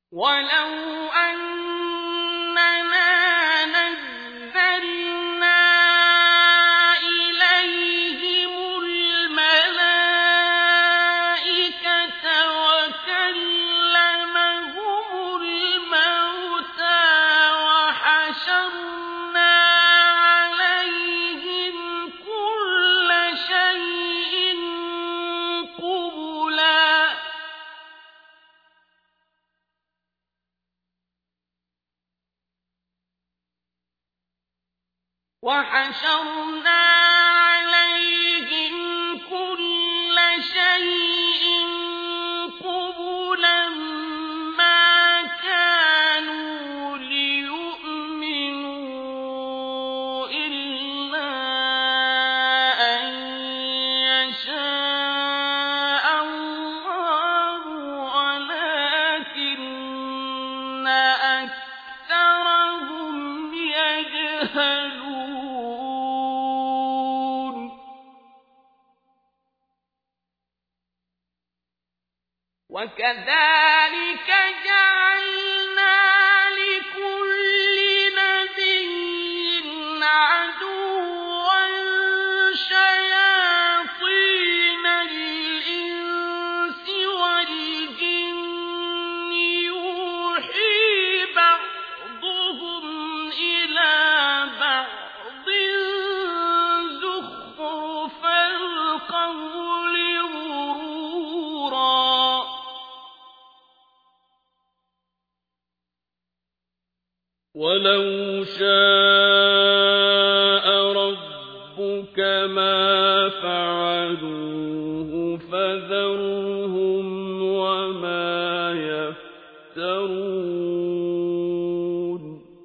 ولو أننا نزلنا إليهم الملائكة وكلمهم الموتى وحشرنا عليهم كل شيء قبلا ما كانوا ليؤمنوا إلا أن يشاء الله ولكن أكثرهم يجهلون وكذلك جعلنا لكل نبي عدوا شياطين الإنس والجن يوحي بعضهم إلى بعض زخرف القول غرورا ولو شاء ربك ما فعلوه فذرهم وما يفترون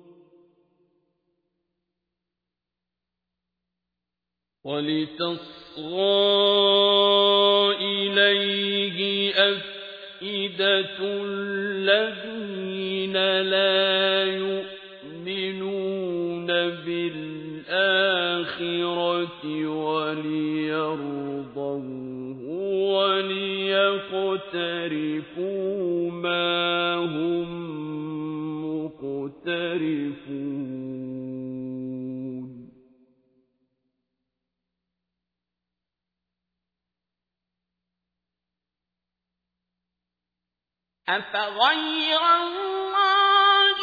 ولتصغى إليه أفئدة الذين لا يؤمنون بالآخرة وليرضوه وليقترفوا ما هم مقترفون أفغير الله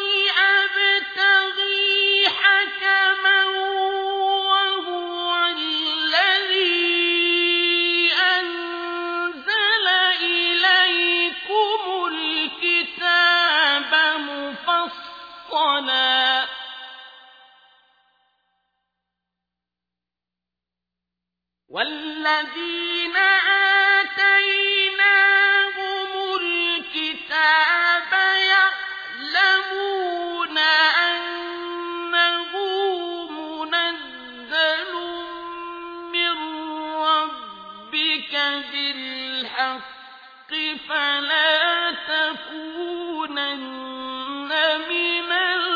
أبتغي حكما وهو الذي أنزل إليكم الكتاب مفصلا والذين آتيناهم الكتاب يعلمون أنه منزل من ربك بالحق فلا تكونن من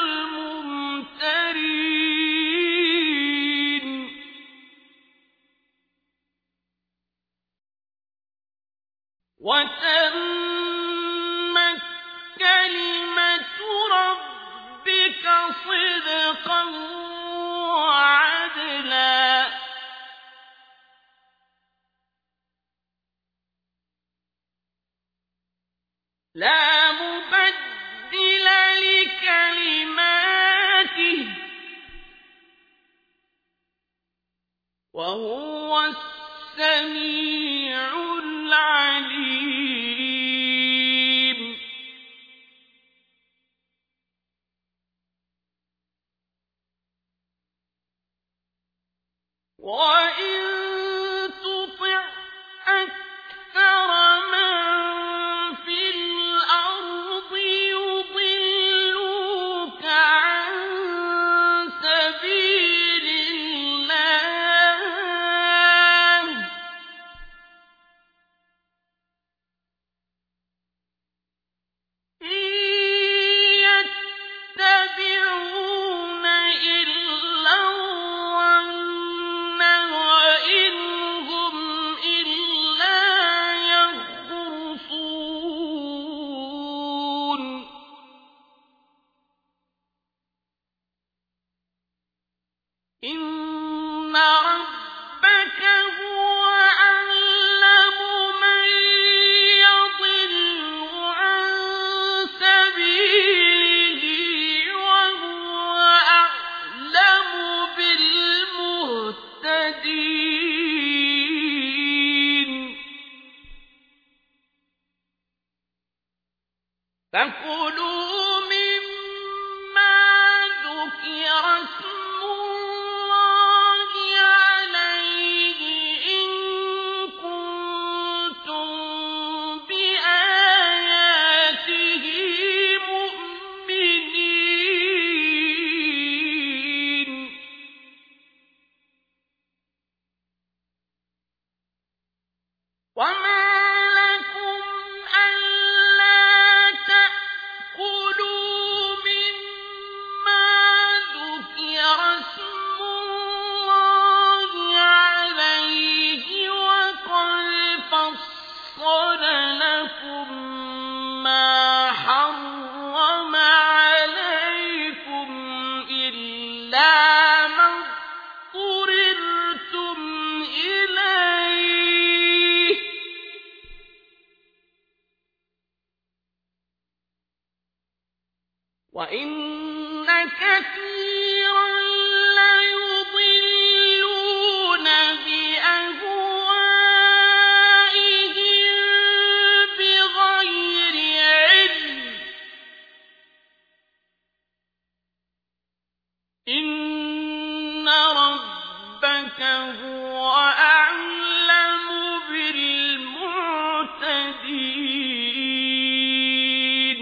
الممترين وتمت كلمة ربك صدقا وعدلا لا مبدل لكلماته وهو السميع العليم وإن تطع أكثر من في الأرض يضلوك عن سبيل الله فكلوا مما ذكر اسم الله عليه إن كنتم بآياته مؤمنين وما لكم ألا تأكلوا مما ذكر اسم الله عليه وقد فصل لكم ما حرم عليكم إلا ما اضطررتم إليه وإن كثيرا ليضلون بأهوائهم بغير علم إن ربك هو أعلم بالمعتدين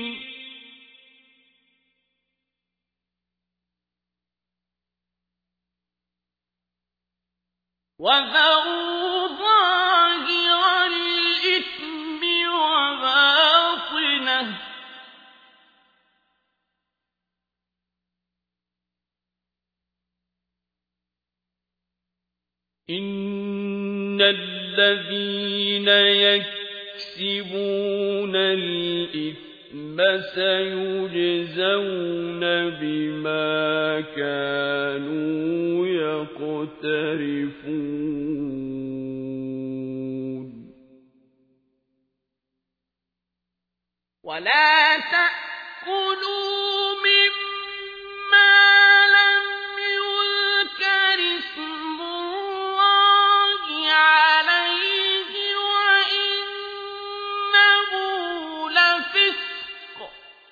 وذروا ظاهر الإثم وباطنه إن الذين يكسبون الإثم سيجزون بما كانوا يقترفون ولا تأكلوا مما لم يذكر اسم الله عليه وإنه لفسق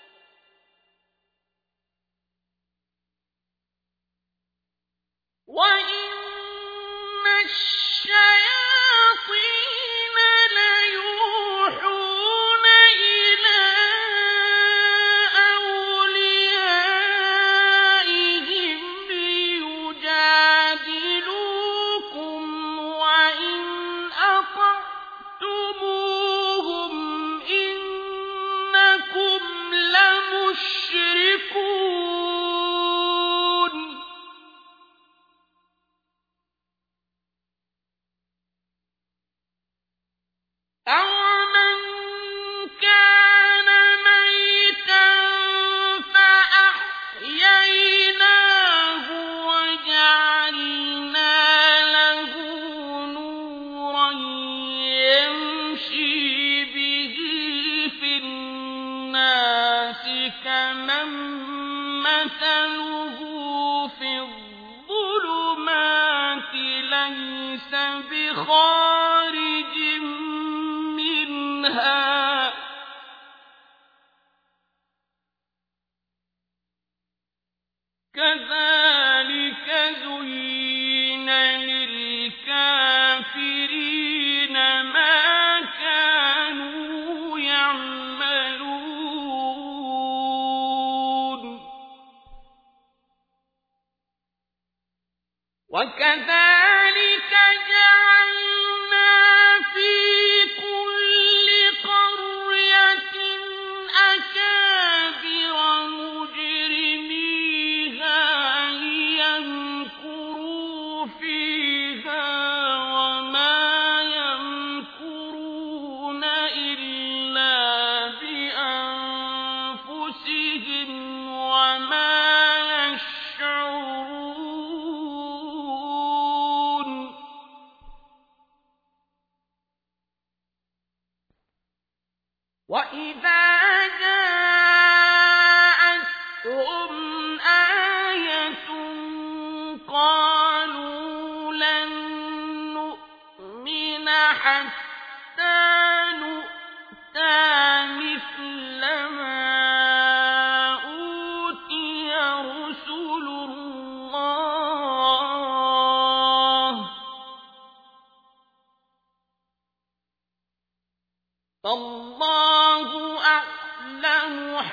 وإن الشياطين ليوحون إلى أوليائهم ليجادلوكم وإن أطعتموهم إنكم لمشركون أَوَمَنْ كَانَ مَيْتًا فَأَحْيَيْنَاهُ وَجَعَلْنَا لَهُ نُورًا يَمْشِي بِهِ فِي النَّاسِ كَمَن مَّثَلُهُ فِي الظُّلُمَاتِ لَيْسَ بِخَارِجٍ منها كذلك زين للكافرين ما كانوا يعملون وكذلك جعلنا في كل قرية أكابر مجرميها ليمكروا فيها وما يمكرون إلا بأنفسهم وما يشعرون وإذا جاءتهم آية قالوا لن نؤمن حتى نؤتى مثل ما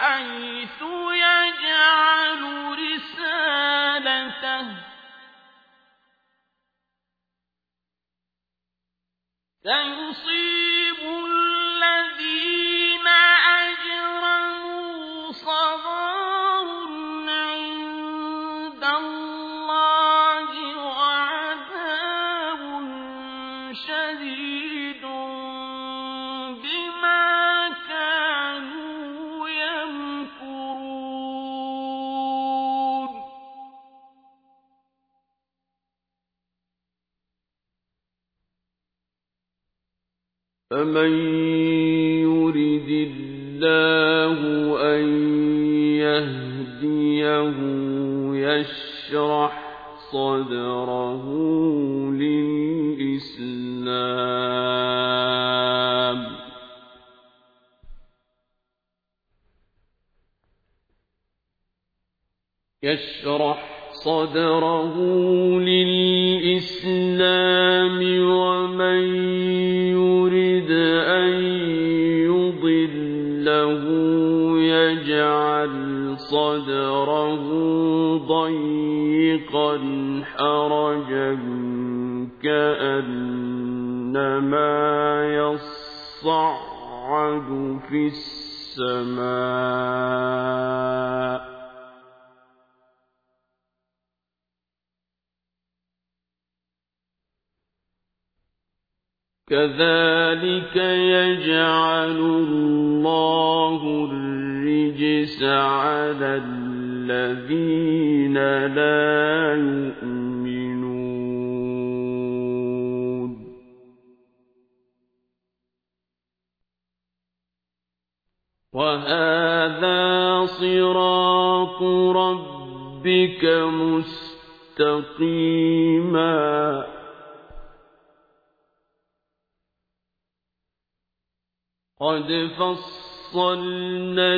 حيث يجعل رسالته سيصيب الذين أجرموا صغار عند الله وعذاب شديد بما كانوا يمكرون فمن يرد الله أن يهديه يشرح صدره للإسلام ومن يرد أن يضله يجعل صدره ضيقا حرجا كأنما يصعد في السماء كذلك يجعل الله الرجس على الذين لا يؤمنون وهذا صراط ربك مستقيما قد فصلنا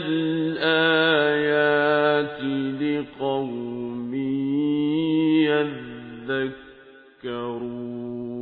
الآيات لقوم يذكرون